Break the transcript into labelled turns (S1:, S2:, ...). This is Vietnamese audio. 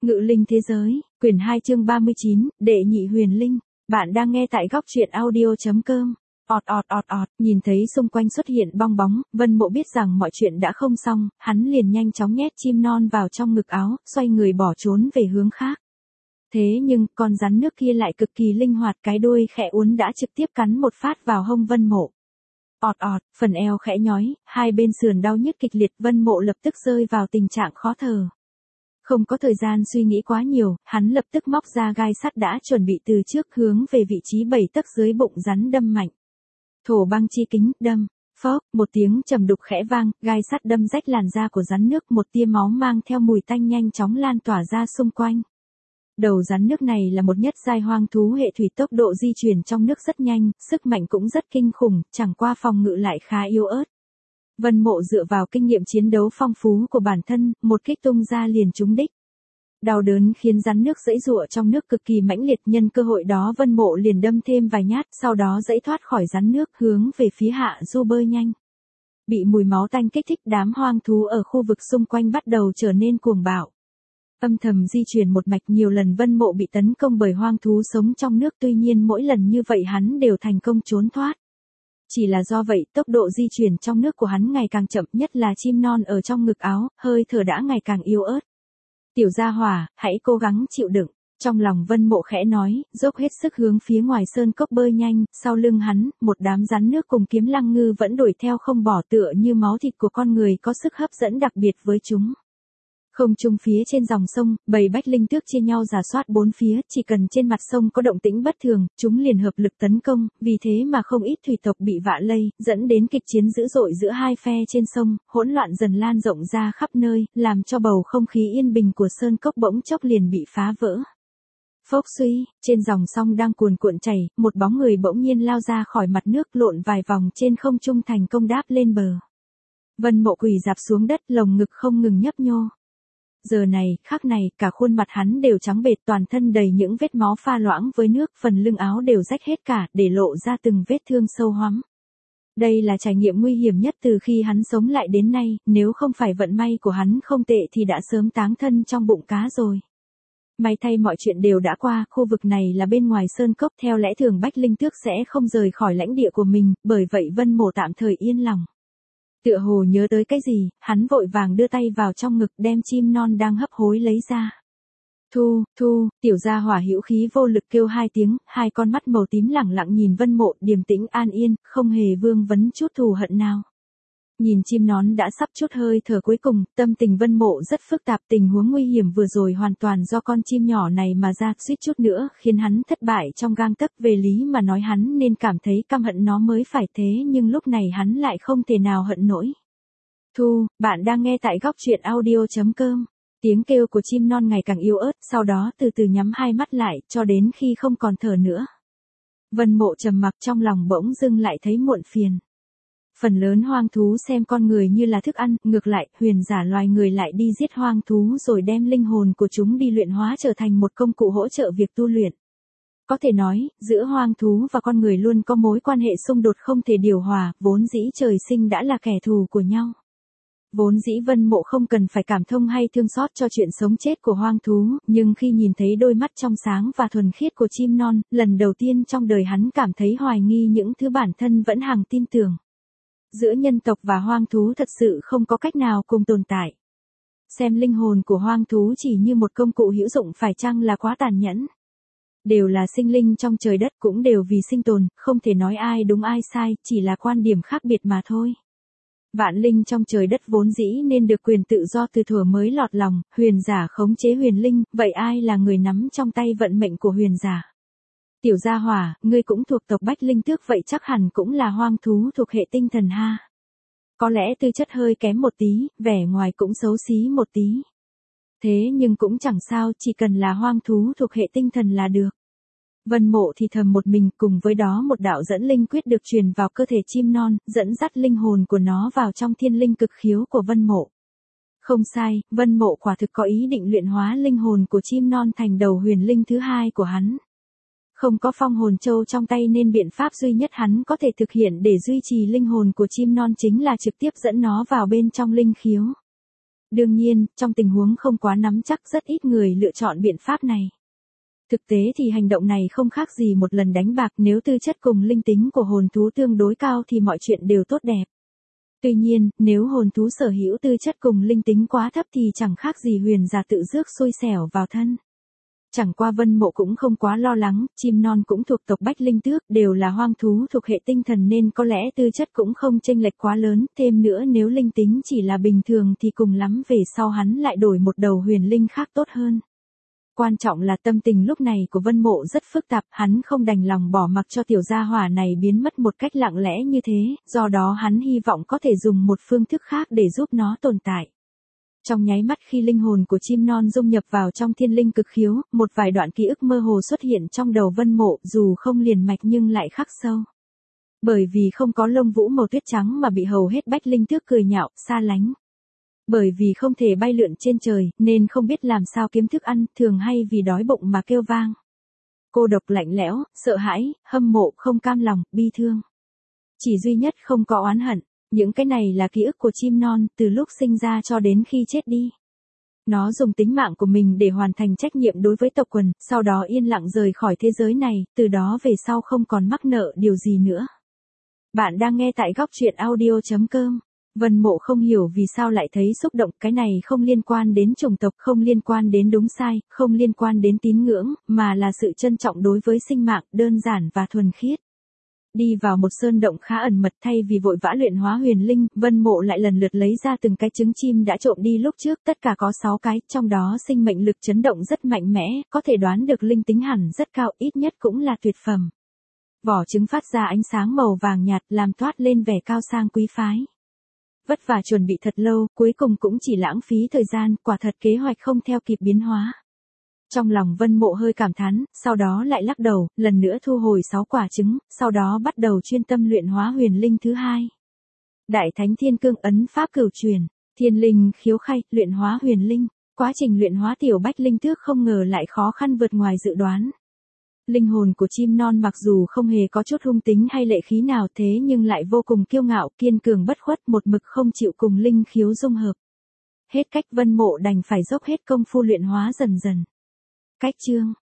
S1: Ngự linh thế giới, quyển 2 chương 39, đệ nhị huyền linh. Bạn đang nghe tại góc truyện audio.com. Nhìn thấy xung quanh xuất hiện bong bóng, Vân Mộ biết rằng mọi chuyện đã không xong, hắn liền nhanh chóng nhét chim non vào trong ngực áo, xoay người bỏ trốn về hướng khác. Thế nhưng, con rắn nước kia lại cực kỳ linh hoạt, cái đuôi khẽ uốn đã trực tiếp cắn một phát vào hông Vân Mộ. Phần eo khẽ nhói, hai bên sườn đau nhức kịch liệt, Vân Mộ lập tức rơi vào tình trạng khó thở. Không có thời gian suy nghĩ quá nhiều, hắn lập tức móc ra gai sắt đã chuẩn bị từ trước hướng về vị trí 7 tấc dưới bụng rắn đâm mạnh. Thổ băng chi kính, đâm. Phốc, một tiếng trầm đục khẽ vang, gai sắt đâm rách làn da của rắn nước, một tia máu mang theo mùi tanh nhanh chóng lan tỏa ra xung quanh. Đầu rắn nước này là một nhất giai hoang thú hệ thủy, tốc độ di chuyển trong nước rất nhanh, sức mạnh cũng rất kinh khủng, chẳng qua phòng ngự lại khá yếu ớt. Vân Mộ dựa vào kinh nghiệm chiến đấu phong phú của bản thân, một kích tung ra liền trúng đích. Đau đớn khiến rắn nước giãy giụa trong nước cực kỳ mãnh liệt, nhân cơ hội đó Vân Mộ liền đâm thêm vài nhát, sau đó giãy thoát khỏi rắn nước hướng về phía hạ du bơi nhanh. Bị mùi máu tanh kích thích, đám hoang thú ở khu vực xung quanh bắt đầu trở nên cuồng bạo. Âm thầm di chuyển một mạch, nhiều lần Vân Mộ bị tấn công bởi hoang thú sống trong nước, tuy nhiên mỗi lần như vậy hắn đều thành công trốn thoát. Chỉ là do vậy, tốc độ di chuyển trong nước của hắn ngày càng chậm, nhất là chim non ở trong ngực áo, hơi thở đã ngày càng yếu ớt. Tiểu gia hỏa, hãy cố gắng chịu đựng. Trong lòng Vân Mộ khẽ nói, dốc hết sức hướng phía ngoài sơn cốc bơi nhanh, sau lưng hắn, một đám rắn nước cùng kiếm lăng ngư vẫn đuổi theo không bỏ, tựa như máu thịt của con người, có sức hấp dẫn đặc biệt với chúng. Không trung phía trên dòng sông, bầy bách linh tước chia nhau rà soát bốn phía, chỉ cần trên mặt sông có động tĩnh bất thường, chúng liền hợp lực tấn công, vì thế mà không ít thủy tộc bị vạ lây, dẫn đến kịch chiến dữ dội giữa hai phe trên sông, hỗn loạn dần lan rộng ra khắp nơi, làm cho bầu không khí yên bình của sơn cốc bỗng chốc liền bị phá vỡ. Phốc suy, trên dòng sông đang cuồn cuộn chảy, một bóng người bỗng nhiên lao ra khỏi mặt nước, lộn vài vòng trên không trung thành công đáp lên bờ. Vân Mộ quỳ rạp xuống đất, lồng ngực không ngừng nhấp nhô. Giờ này, khắc này, cả khuôn mặt hắn đều trắng bệch, toàn thân đầy những vết máu pha loãng với nước, phần lưng áo đều rách hết cả, để lộ ra từng vết thương sâu hoắm. Đây là trải nghiệm nguy hiểm nhất từ khi hắn sống lại đến nay, nếu không phải vận may của hắn không tệ thì đã sớm táng thân trong bụng cá rồi. May thay mọi chuyện đều đã qua, khu vực này là bên ngoài sơn cốc, theo lẽ thường bách linh tước sẽ không rời khỏi lãnh địa của mình, bởi vậy Vân Mộ tạm thời yên lòng. Tựa hồ nhớ tới cái gì, hắn vội vàng đưa tay vào trong ngực, đem chim non đang hấp hối lấy ra. Thu, tiểu gia hỏa hữu khí vô lực kêu hai tiếng, hai con mắt màu tím lẳng lặng nhìn Vân Mộ, điềm tĩnh an yên, không hề vương vấn chút thù hận nào. Nhìn chim nón đã sắp chút hơi thở cuối cùng, tâm tình Vân Mộ rất phức tạp, tình huống nguy hiểm vừa rồi hoàn toàn do con chim nhỏ này mà ra, suýt chút nữa khiến hắn thất bại trong gang tấc, về lý mà nói hắn nên cảm thấy căm hận nó mới phải, thế nhưng lúc này hắn lại không thể nào hận nổi. Thu, bạn đang nghe tại góc truyện audio.com. Tiếng kêu của chim non ngày càng yếu ớt, sau đó từ từ nhắm hai mắt lại, cho đến khi không còn thở nữa. Vân Mộ trầm mặc, trong lòng bỗng dưng lại thấy muộn phiền. Phần lớn hoang thú xem con người như là thức ăn, ngược lại, huyền giả loài người lại đi giết hoang thú rồi đem linh hồn của chúng đi luyện hóa trở thành một công cụ hỗ trợ việc tu luyện. Có thể nói, giữa hoang thú và con người luôn có mối quan hệ xung đột không thể điều hòa, vốn dĩ trời sinh đã là kẻ thù của nhau. Vốn dĩ Vân Mộ không cần phải cảm thông hay thương xót cho chuyện sống chết của hoang thú, nhưng khi nhìn thấy đôi mắt trong sáng và thuần khiết của chim non, lần đầu tiên trong đời hắn cảm thấy hoài nghi những thứ bản thân vẫn hằng tin tưởng. Giữa nhân tộc và hoang thú thật sự không có cách nào cùng tồn tại. Xem linh hồn của hoang thú chỉ như một công cụ hữu dụng phải chăng là quá tàn nhẫn. Đều là sinh linh trong trời đất, cũng đều vì sinh tồn, không thể nói ai đúng ai sai, chỉ là quan điểm khác biệt mà thôi. Vạn linh trong trời đất vốn dĩ nên được quyền tự do từ thuở mới lọt lòng, huyền giả khống chế huyền linh, vậy ai là người nắm trong tay vận mệnh của huyền giả? Tiểu gia hỏa, ngươi cũng thuộc tộc bách linh tước, vậy chắc hẳn cũng là hoang thú thuộc hệ tinh thần ha. Có lẽ tư chất hơi kém một tí, vẻ ngoài cũng xấu xí một tí. Thế nhưng cũng chẳng sao, chỉ cần là hoang thú thuộc hệ tinh thần là được. Vân Mộ thì thầm một mình, cùng với đó một đạo dẫn linh quyết được truyền vào cơ thể chim non, dẫn dắt linh hồn của nó vào trong thiên linh cực khiếu của Vân Mộ. Không sai, Vân Mộ quả thực có ý định luyện hóa linh hồn của chim non thành đầu huyền linh thứ hai của hắn. Không có phong hồn châu trong tay nên biện pháp duy nhất hắn có thể thực hiện để duy trì linh hồn của chim non chính là trực tiếp dẫn nó vào bên trong linh khiếu. Đương nhiên, trong tình huống không quá nắm chắc rất ít người lựa chọn biện pháp này. Thực tế thì hành động này không khác gì một lần đánh bạc, nếu tư chất cùng linh tính của hồn thú tương đối cao thì mọi chuyện đều tốt đẹp. Tuy nhiên, nếu hồn thú sở hữu tư chất cùng linh tính quá thấp thì chẳng khác gì huyền giả tự rước xui xẻo vào thân. Chẳng qua Vân Mộ cũng không quá lo lắng, chim non cũng thuộc tộc Bách Linh Tước, đều là hoang thú thuộc hệ tinh thần nên có lẽ tư chất cũng không chênh lệch quá lớn, thêm nữa nếu linh tính chỉ là bình thường thì cùng lắm về sau hắn lại đổi một đầu huyền linh khác tốt hơn. Quan trọng là tâm tình lúc này của Vân Mộ rất phức tạp, hắn không đành lòng bỏ mặc cho tiểu gia hỏa này biến mất một cách lặng lẽ như thế, do đó hắn hy vọng có thể dùng một phương thức khác để giúp nó tồn tại. Trong nháy mắt khi linh hồn của chim non dung nhập vào trong thiên linh cực khiếu, một vài đoạn ký ức mơ hồ xuất hiện trong đầu Vân Mộ, dù không liền mạch nhưng lại khắc sâu. Bởi vì không có lông vũ màu tuyết trắng mà bị hầu hết Bách Linh Tước cười nhạo, xa lánh. Bởi vì không thể bay lượn trên trời, nên không biết làm sao kiếm thức ăn, thường hay vì đói bụng mà kêu vang. Cô độc lạnh lẽo, sợ hãi, hâm mộ, không cam lòng, bi thương. Chỉ duy nhất không có oán hận. Những cái này là ký ức của chim non, từ lúc sinh ra cho đến khi chết đi. Nó dùng tính mạng của mình để hoàn thành trách nhiệm đối với tộc quần, sau đó yên lặng rời khỏi thế giới này, từ đó về sau không còn mắc nợ điều gì nữa. Bạn đang nghe tại góc truyện audio.com. Vân Mộ không hiểu vì sao lại thấy xúc động, cái này không liên quan đến chủng tộc, không liên quan đến đúng sai, không liên quan đến tín ngưỡng, mà là sự trân trọng đối với sinh mạng, đơn giản và thuần khiết. Đi vào một sơn động khá ẩn mật, thay vì vội vã luyện hóa huyền linh, Vân Mộ lại lần lượt lấy ra từng cái trứng chim đã trộm đi lúc trước, tất cả có 6 cái, trong đó sinh mệnh lực chấn động rất mạnh mẽ, có thể đoán được linh tính hẳn rất cao, ít nhất cũng là tuyệt phẩm. Vỏ trứng phát ra ánh sáng màu vàng nhạt, làm toát lên vẻ cao sang quý phái. Vất vả chuẩn bị thật lâu, cuối cùng cũng chỉ lãng phí thời gian, quả thật kế hoạch không theo kịp biến hóa. Trong lòng Vân Mộ hơi cảm thán, sau đó lại lắc đầu, lần nữa thu hồi 6 quả trứng, sau đó bắt đầu chuyên tâm luyện hóa huyền linh thứ hai. Đại Thánh Thiên Cương ấn pháp cửu truyền, thiên linh khiếu khay, luyện hóa huyền linh. Quá trình luyện hóa tiểu Bách Linh Tước không ngờ lại khó khăn vượt ngoài dự đoán. Linh hồn của chim non mặc dù không hề có chút hung tính hay lệ khí nào thế nhưng lại vô cùng kiêu ngạo, kiên cường bất khuất, một mực không chịu cùng linh khiếu dung hợp. Hết cách, Vân Mộ đành phải dốc hết công phu luyện hóa dần dần. Cách chương